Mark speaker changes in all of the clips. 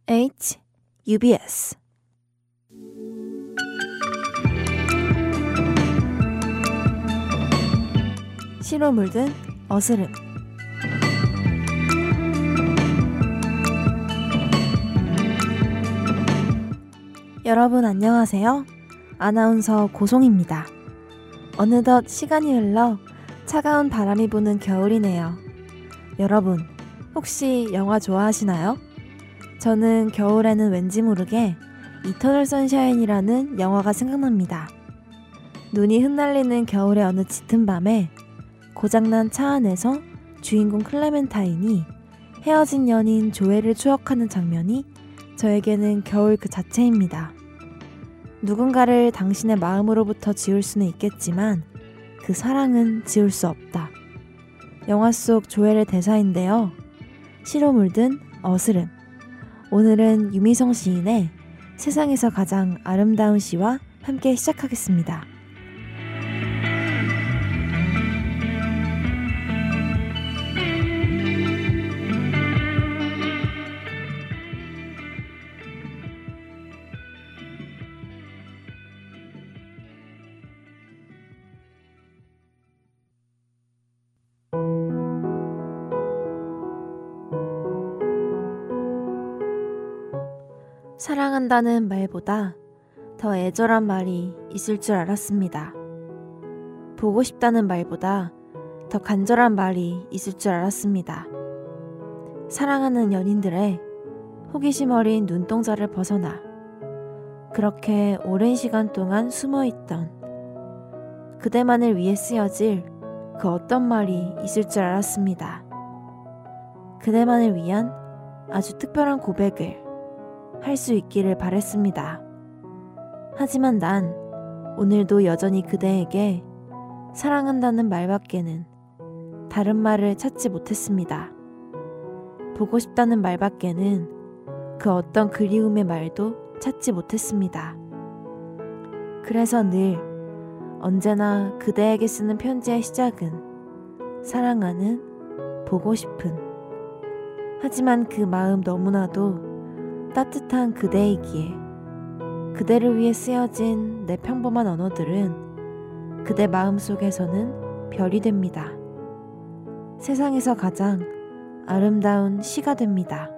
Speaker 1: UBS 시로 물든 어스름. 여러분 안녕하세요. 아나운서 고송입니다. 어느덧 시간이 흘러 차가운 바람이 부는 겨울이네요. 여러분 혹시 영화 좋아하시나요? 저는 겨울에는 왠지 모르게 이터널 선샤인이라는 영화가 생각납니다. 눈이 흩날리는 겨울의 어느 짙은 밤에 고장난 차 안에서 주인공 클레멘타인이 헤어진 연인 조엘을 추억하는 장면이 저에게는 겨울 그 자체입니다. 누군가를 당신의 마음으로부터 지울 수는 있겠지만 그 사랑은 지울 수 없다. 영화 속 조엘의 대사인데요. 시로 물든 어스름. 오늘은 유미성 시인의 세상에서 가장 아름다운 시와 함께 시작하겠습니다. 사랑한다는 말보다 더 애절한 말이 있을 줄 알았습니다. 보고 싶다는 말보다 더 간절한 말이 있을 줄 알았습니다. 사랑하는 연인들의 호기심 어린 눈동자를 벗어나 그렇게 오랜 시간 동안 숨어있던 그대만을 위해 쓰여질 그 어떤 말이 있을 줄 알았습니다. 그대만을 위한 아주 특별한 고백을 할 수 있기를 바랬습니다. 하지만 난 오늘도 여전히 그대에게 사랑한다는 말밖에는 다른 말을 찾지 못했습니다. 보고 싶다는 말밖에는 그 어떤 그리움의 말도 찾지 못했습니다. 그래서 늘 언제나 그대에게 쓰는 편지의 시작은 사랑하는, 보고 싶은. 하지만 그 마음 너무나도 따뜻한 그대이기에 그대를 위해 쓰여진 내 평범한 언어들은 그대 마음속에서는 별이 됩니다. 세상에서 가장 아름다운 시가 됩니다.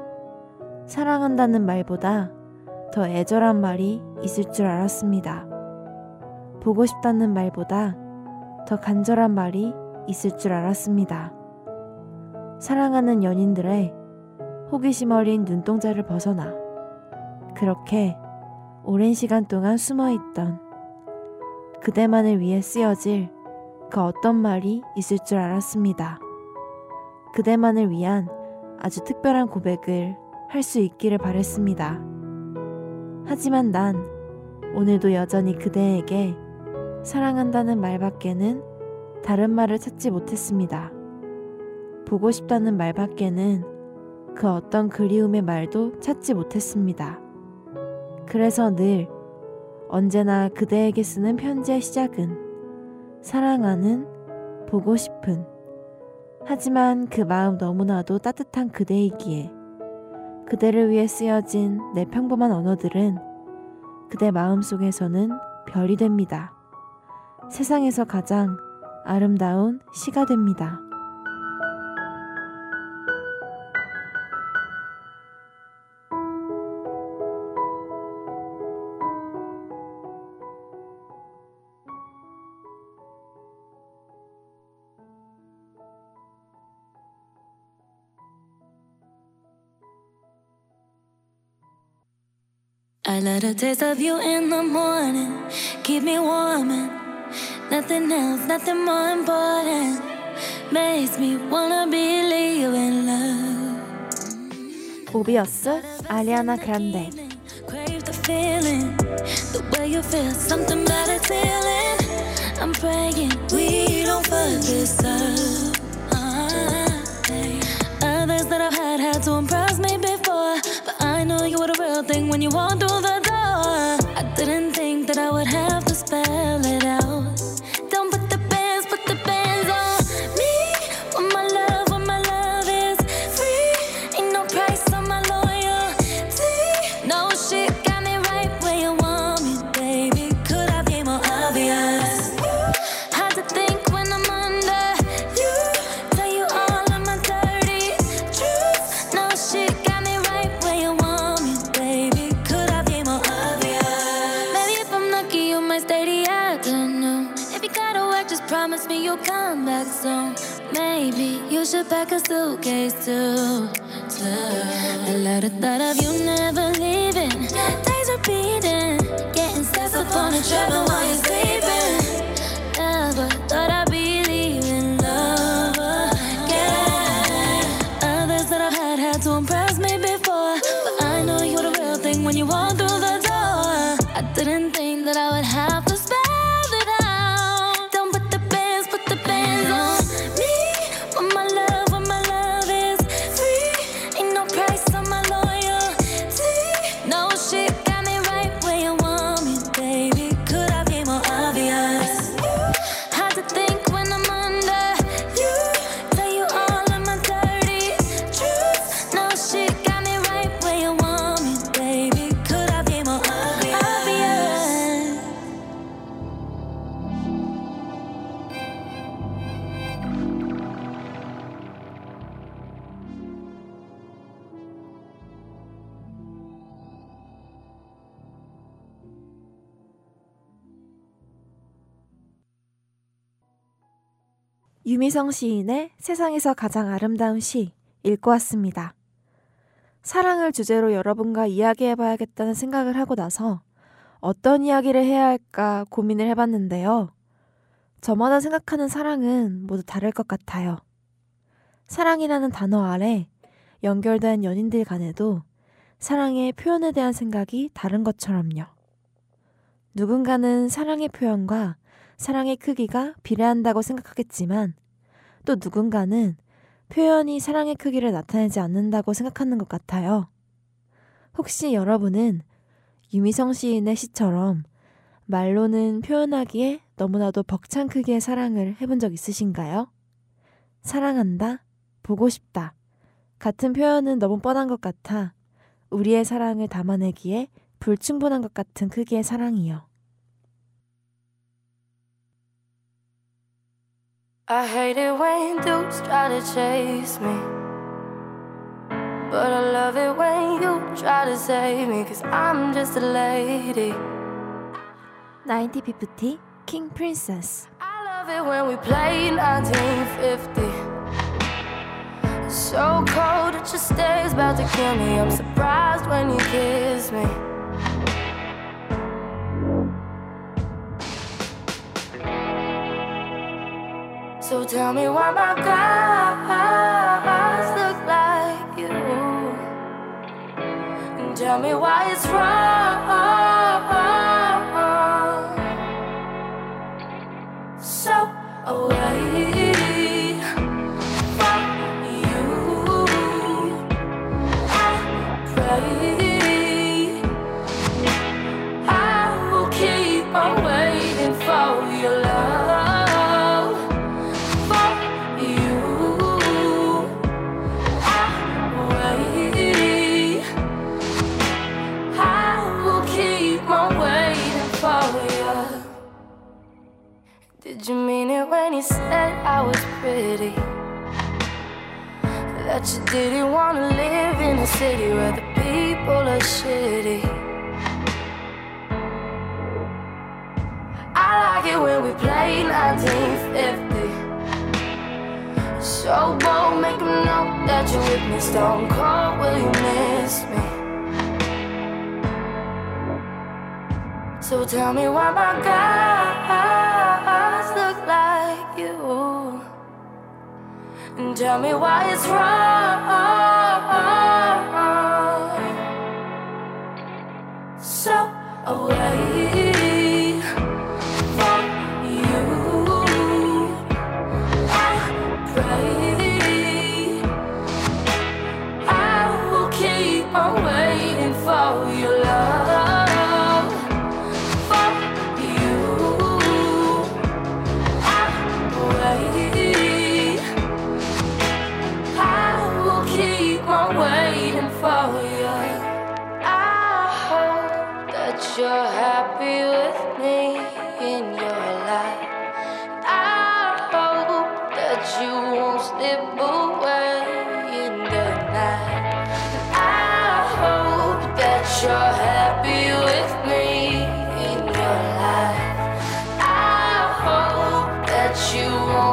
Speaker 1: 사랑한다는 말보다 더 애절한 말이 있을 줄 알았습니다. 보고 싶다는 말보다 더 간절한 말이 있을 줄 알았습니다. 사랑하는 연인들의 호기심 어린 눈동자를 벗어나 그렇게 오랜 시간 동안 숨어있던 그대만을 위해 쓰여질 그 어떤 말이 있을 줄 알았습니다. 그대만을 위한 아주 특별한 고백을 할 수 있기를 바랬습니다. 하지만 난 오늘도 여전히 그대에게 사랑한다는 말밖에는 다른 말을 찾지 못했습니다. 보고 싶다는 말밖에는 그 어떤 그리움의 말도 찾지 못했습니다. 그래서 늘 언제나 그대에게 쓰는 편지의 시작은 사랑하는, 보고 싶은. 하지만 그 마음 너무나도 따뜻한 그대이기에 그대를 위해 쓰여진 내 평범한 언어들은 그대 마음속에서는 별이 됩니다. 세상에서 가장 아름다운 시가 됩니다.
Speaker 2: I let a taste of you in the morning, keep me warm and nothing else, nothing more important makes me wanna believe in love.
Speaker 1: 오비어스 아리아나 그란데.
Speaker 2: Crave the feeling, the way you feel, something about it feeling. I'm praying we don't fuck this up. Others that I've had to impress me before, but I know you were the real thing when you walked through the door. I didn't think that I would have to spell it out. Don't put the bands on me. When my love is free, ain't no price on my loyalty. you'll come back soon. Maybe you should pack a suitcase too. A lot of thought of you never leaving. Days repeating, getting stuck up on the travel while you're sleeping. Never thought I'd be leaving love again. Others that I've had to impress me before, but I know you're the real thing when you walk through the door. I didn't think that I would have to spell it out. Don't put the bands on me. When my love is free. Ain't no price on my loyalty. No shit got me right where you want me, baby. Could I be more obvious? Hard to think when I'm under you. Tell you all of my dirty truths. No shit got me right where you want me, baby. Could I be more obvious?
Speaker 1: 유미성 시인의 세상에서 가장 아름다운 시 읽고 왔습니다. 사랑을 주제로 여러분과 이야기해봐야겠다는 생각을 하고 나서 어떤 이야기를 해야 할까 고민을 해봤는데요. 저마다 생각하는 사랑은 모두 다를 것 같아요. 사랑이라는 단어 아래 연결된 연인들 간에도 사랑의 표현에 대한 생각이 다른 것처럼요. 누군가는 사랑의 표현과 사랑의 크기가 비례한다고 생각하겠지만 또 누군가는 표현이 사랑의 크기를 나타내지 않는다고 생각하는 것 같아요. 혹시 여러분은 유미성 시인의 시처럼 말로는 표현하기에 너무나도 벅찬 크기의 사랑을 해본 적 있으신가요? 사랑한다, 보고 싶다 같은 표현은 너무 뻔한 것 같아 우리의 사랑을 담아내기에 불충분한 것 같은 크기의 사랑이요.
Speaker 3: I hate it when dudes try to chase me, but I love it when you try to save me, cause I'm just a lady.
Speaker 1: 1950 King Princess.
Speaker 3: I love it when we play 1950. So cold that your stare's about to kill me. I'm surprised when you kiss me. So tell me why my guys look like you, and tell me why it's wrong. So away from you, I pray I will keep on waiting for your love. Did you mean it when you said I was pretty? That you didn't want to live in a city where the people are shitty? I like it when we play 1950. So bold, make them know that you're with me. Stone cold, will you miss me? So tell me why my guys look like you, and tell me why it's wrong. So away from you, I pray I will keep on waiting for your love. Waiting for you. I hope that you're happy with me in your life. I hope that you won't slip away in the night. I hope that you're happy with me in your life. I hope that you won't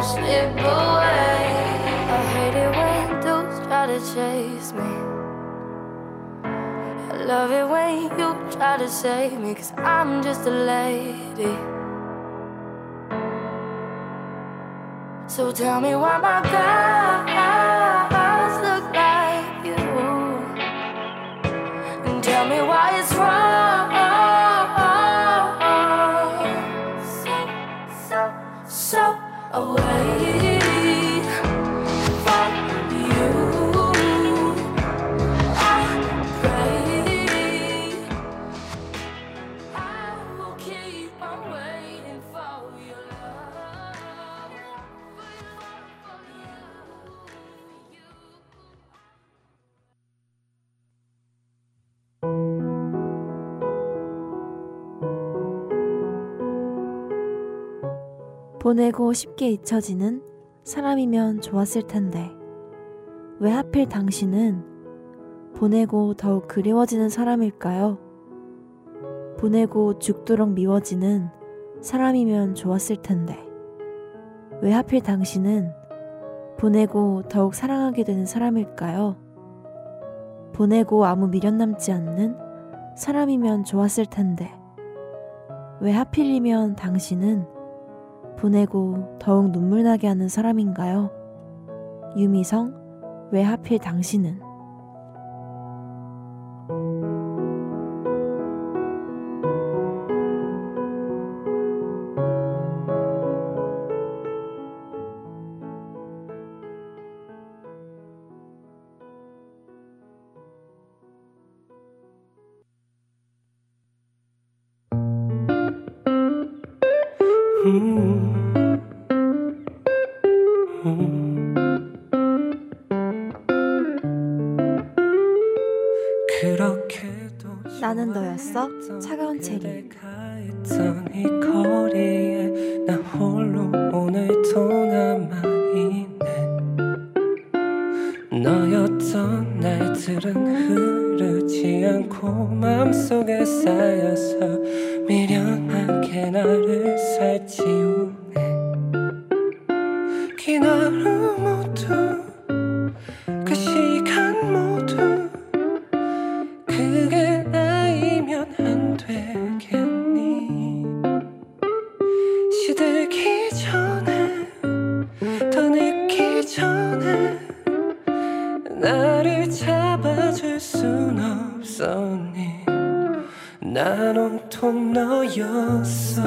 Speaker 3: I love it when you try to save me, 'cause I'm just a lady. So tell me why my guys look like you, and tell me why it's wrong. So away from you, I pray I will keep on waiting for your love, for you.
Speaker 1: 보내고 쉽게 잊혀지는 사람이면 좋았을 텐데 왜 하필 당신은 보내고 더욱 그리워지는 사람일까요? 보내고 죽도록 미워지는 사람이면 좋았을 텐데 왜 하필 당신은 보내고 더욱 사랑하게 되는 사람일까요? 보내고 아무 미련 남지 않는 사람이면 좋았을 텐데 왜 하필이면 당신은 보내고 더욱 눈물 나게 하는 사람인가요? 유미성, 왜 하필 당신은? 나는 너였어 차가운 체리.
Speaker 4: 이 거리에 나 홀로 오늘도 남아있네. 너였던 날들은 흐르지 않고 맘속에 쌓여서 미련하게 나를 살찌우네. 긴 하루 모두 그 시간 모두 그게 나이면 안 되겠니? 시들기 전에 더 늦기 전에 나를 잡아줄 순 없었니? 난 온통 너였어.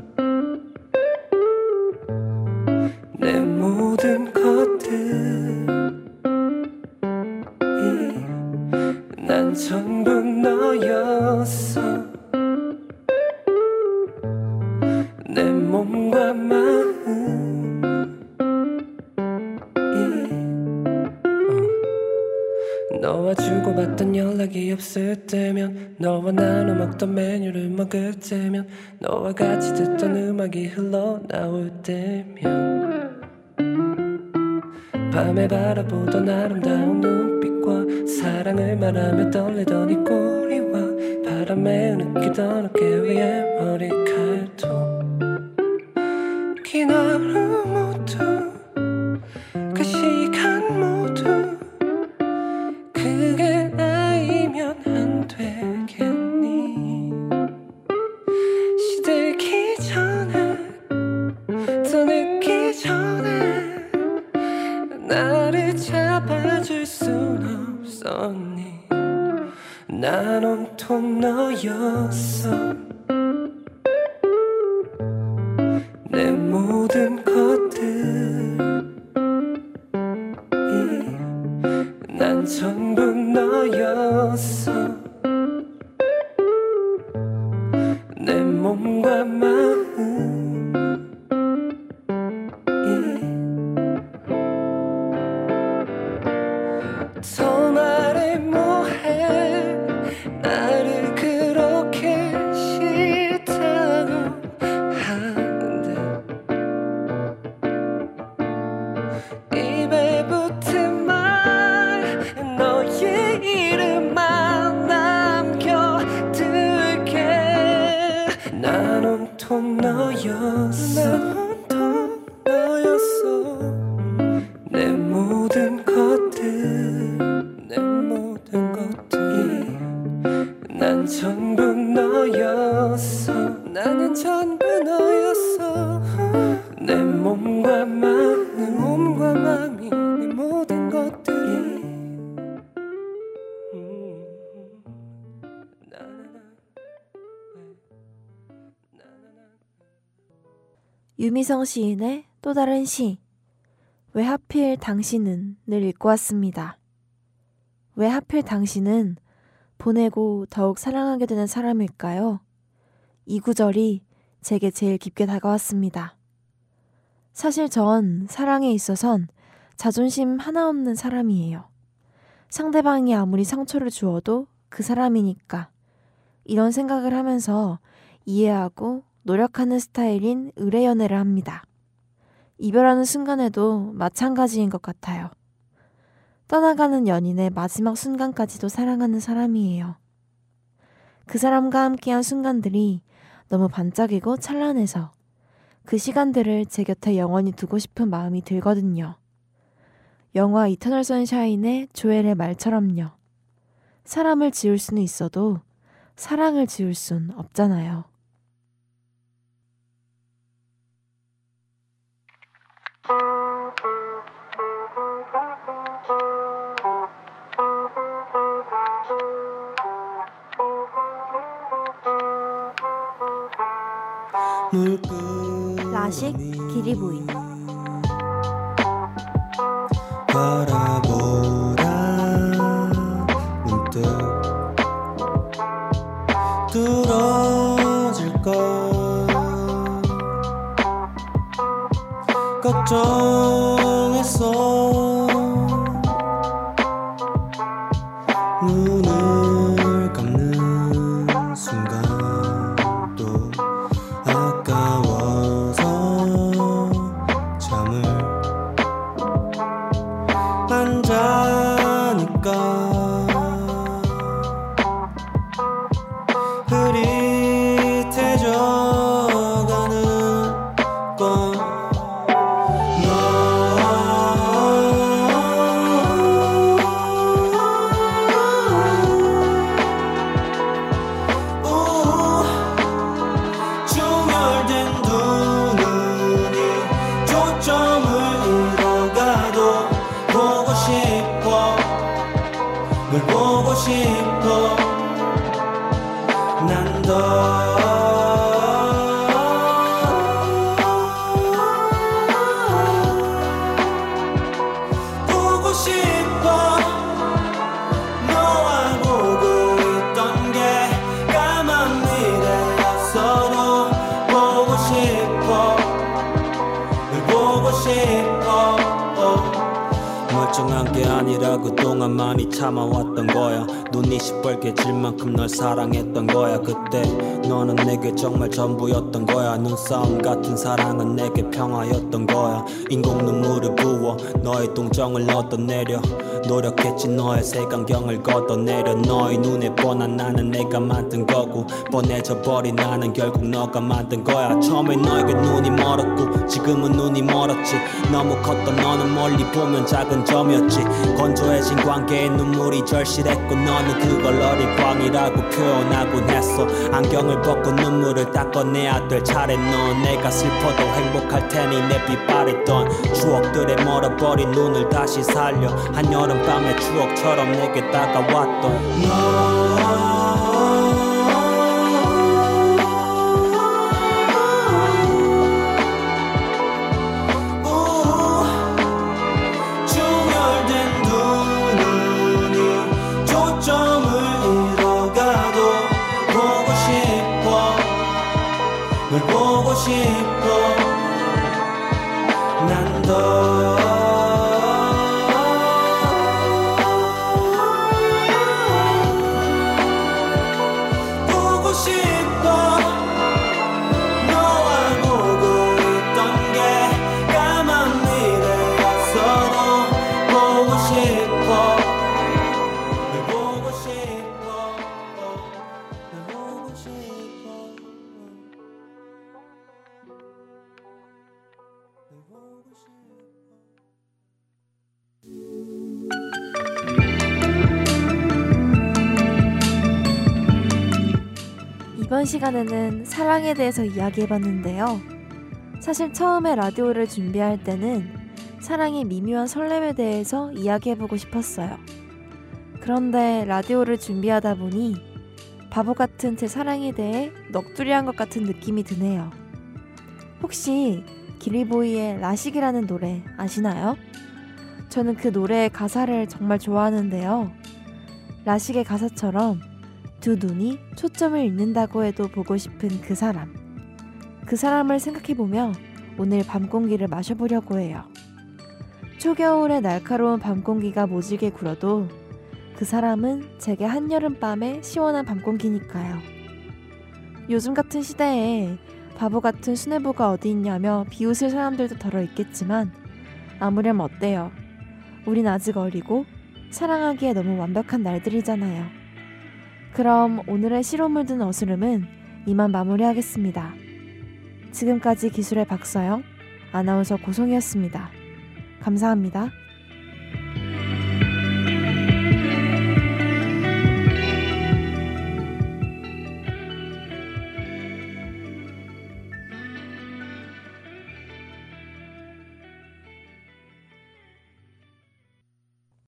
Speaker 4: 내 모든 것들이 난 전부 너였어. 내 몸과 너와 주고받던 연락이 없을 때면, 너와 나눠 먹던 메뉴를 먹을 때면, 너와 같이 듣던 음악이 흘러나올 때면, 밤에 바라보던 아름다운 눈빛과 사랑을 말하며 떨리던 이 꼬리와 바람에 느끼던 어깨 위의 머리칼도 긴 하루 모두 그 시간 모두 그게 나이면 안 되겠니? 시들기 전에 더 늦기 전에 나를 잡아줄 순 없었니? 난 온통 너였어. 내 모든 것들이 난 전부 너였어. 내 몸과 더 말해 뭐해. 나를 그렇게 싫다고 하는데 입에 붙은 말 너의 이름만 나 난 전부 너였어. 나는 전부 너였어. 내 몸과 마음, 내 몸과 마음이 내 모든 것들이
Speaker 1: 유미성 시인의 또 다른 시. 왜 하필 당신은 을 읽고 왔습니다. 왜 하필 당신은 보내고 더욱 사랑하게 되는 사람일까요? 이 구절이 제게 제일 깊게 다가왔습니다. 사실 전 사랑에 있어선 자존심 하나 없는 사람이에요. 상대방이 아무리 상처를 주어도 그 사람이니까. 이런 생각을 하면서 이해하고 노력하는 스타일인 의뢰 연애를 합니다. 이별하는 순간에도 마찬가지인 것 같아요. 떠나가는 연인의 마지막 순간까지도 사랑하는 사람이에요. 그 사람과 함께한 순간들이 너무 반짝이고 찬란해서 그 시간들을 제 곁에 영원히 두고 싶은 마음이 들거든요. 영화 이터널 선샤인의 조엘의 말처럼요. 사람을 지울 수는 있어도 사랑을 지울 순 없잖아요. 라식 기리부인.
Speaker 5: 바라보다 문득 뚫어질까 걱정했어. 눈을 감는 순간도 아까워서 잠을 안 자니까 흐릿해져가는 건 중열된 두 눈이 초점을 잃어가도 보고 싶어. 널 보고 싶어. 난 더 보고 싶어. 너와 보고 있던 게 까만 미래였어도 보고 싶어. 널 보고 싶어. 멀쩡한 게 아니라 그동안 많이 참아왔던 거야. 눈이 시뻘개질 만큼 널 사랑했던 거야. 그때 너는 내게 정말 전부였던 거야. 눈싸움 같은 사랑은 내게 평화였던 거야. 인공 눈물을 부어 너의 동정을 얻어내려 노력했지. 너의 색안경을 걷어내려 너의 눈에 뻔한 나는 내가 만든 거고 뻔해져 버린 나는 결국 너가 만든 거야. 처음에 너에게 눈이 멀었고 지금은 눈이 멀었지. 너무 컸던 너는 멀리 보면 작은 점이었지. 건조해진 관계에 눈물이 절실했고 너는 그걸 어린 광이라고 표현하곤 했어. 안경을 벗고 눈물을 닦아내야 될 차례. 넌 내가 슬퍼도 행복할 테니 내 빛바랬던 추억들에 멀어버린 눈을 다시 살려. 한여름밤의 추억처럼 내게 다가왔던 중열된 두 눈이 초점을 잃어가도 보고 싶어. 널 보고 싶어. 난 더
Speaker 1: 이번 시간에는 사랑에 대해서 이야기해봤는데요. 사실 처음에 라디오를 준비할 때는 사랑의 미묘한 설렘에 대해서 이야기해보고 싶었어요. 그런데 라디오를 준비하다 보니 바보 같은 제 사랑에 대해 넋두리한 것 같은 느낌이 드네요. 혹시 기리보이의 라식이라는 노래 아시나요? 저는 그 노래의 가사를 정말 좋아하는데요. 라식의 가사처럼 두 눈이 초점을 잃는다고 해도 보고 싶은 그 사람. 그 사람을 생각해보며 오늘 밤 공기를 마셔보려고 해요. 초겨울의 날카로운 밤 공기가 모질게 굴어도 그 사람은 제게 한여름밤의 시원한 밤 공기니까요. 요즘 같은 시대에 바보 같은 수뇌부가 어디 있냐며 비웃을 사람들도 덜어 있겠지만 아무렴 어때요? 우린 아직 어리고 사랑하기에 너무 완벽한 날들이잖아요. 그럼 오늘의 시로 물든 어스름은 이만 마무리하겠습니다. 지금까지 기술의 박서영, 아나운서 고송이었습니다. 감사합니다.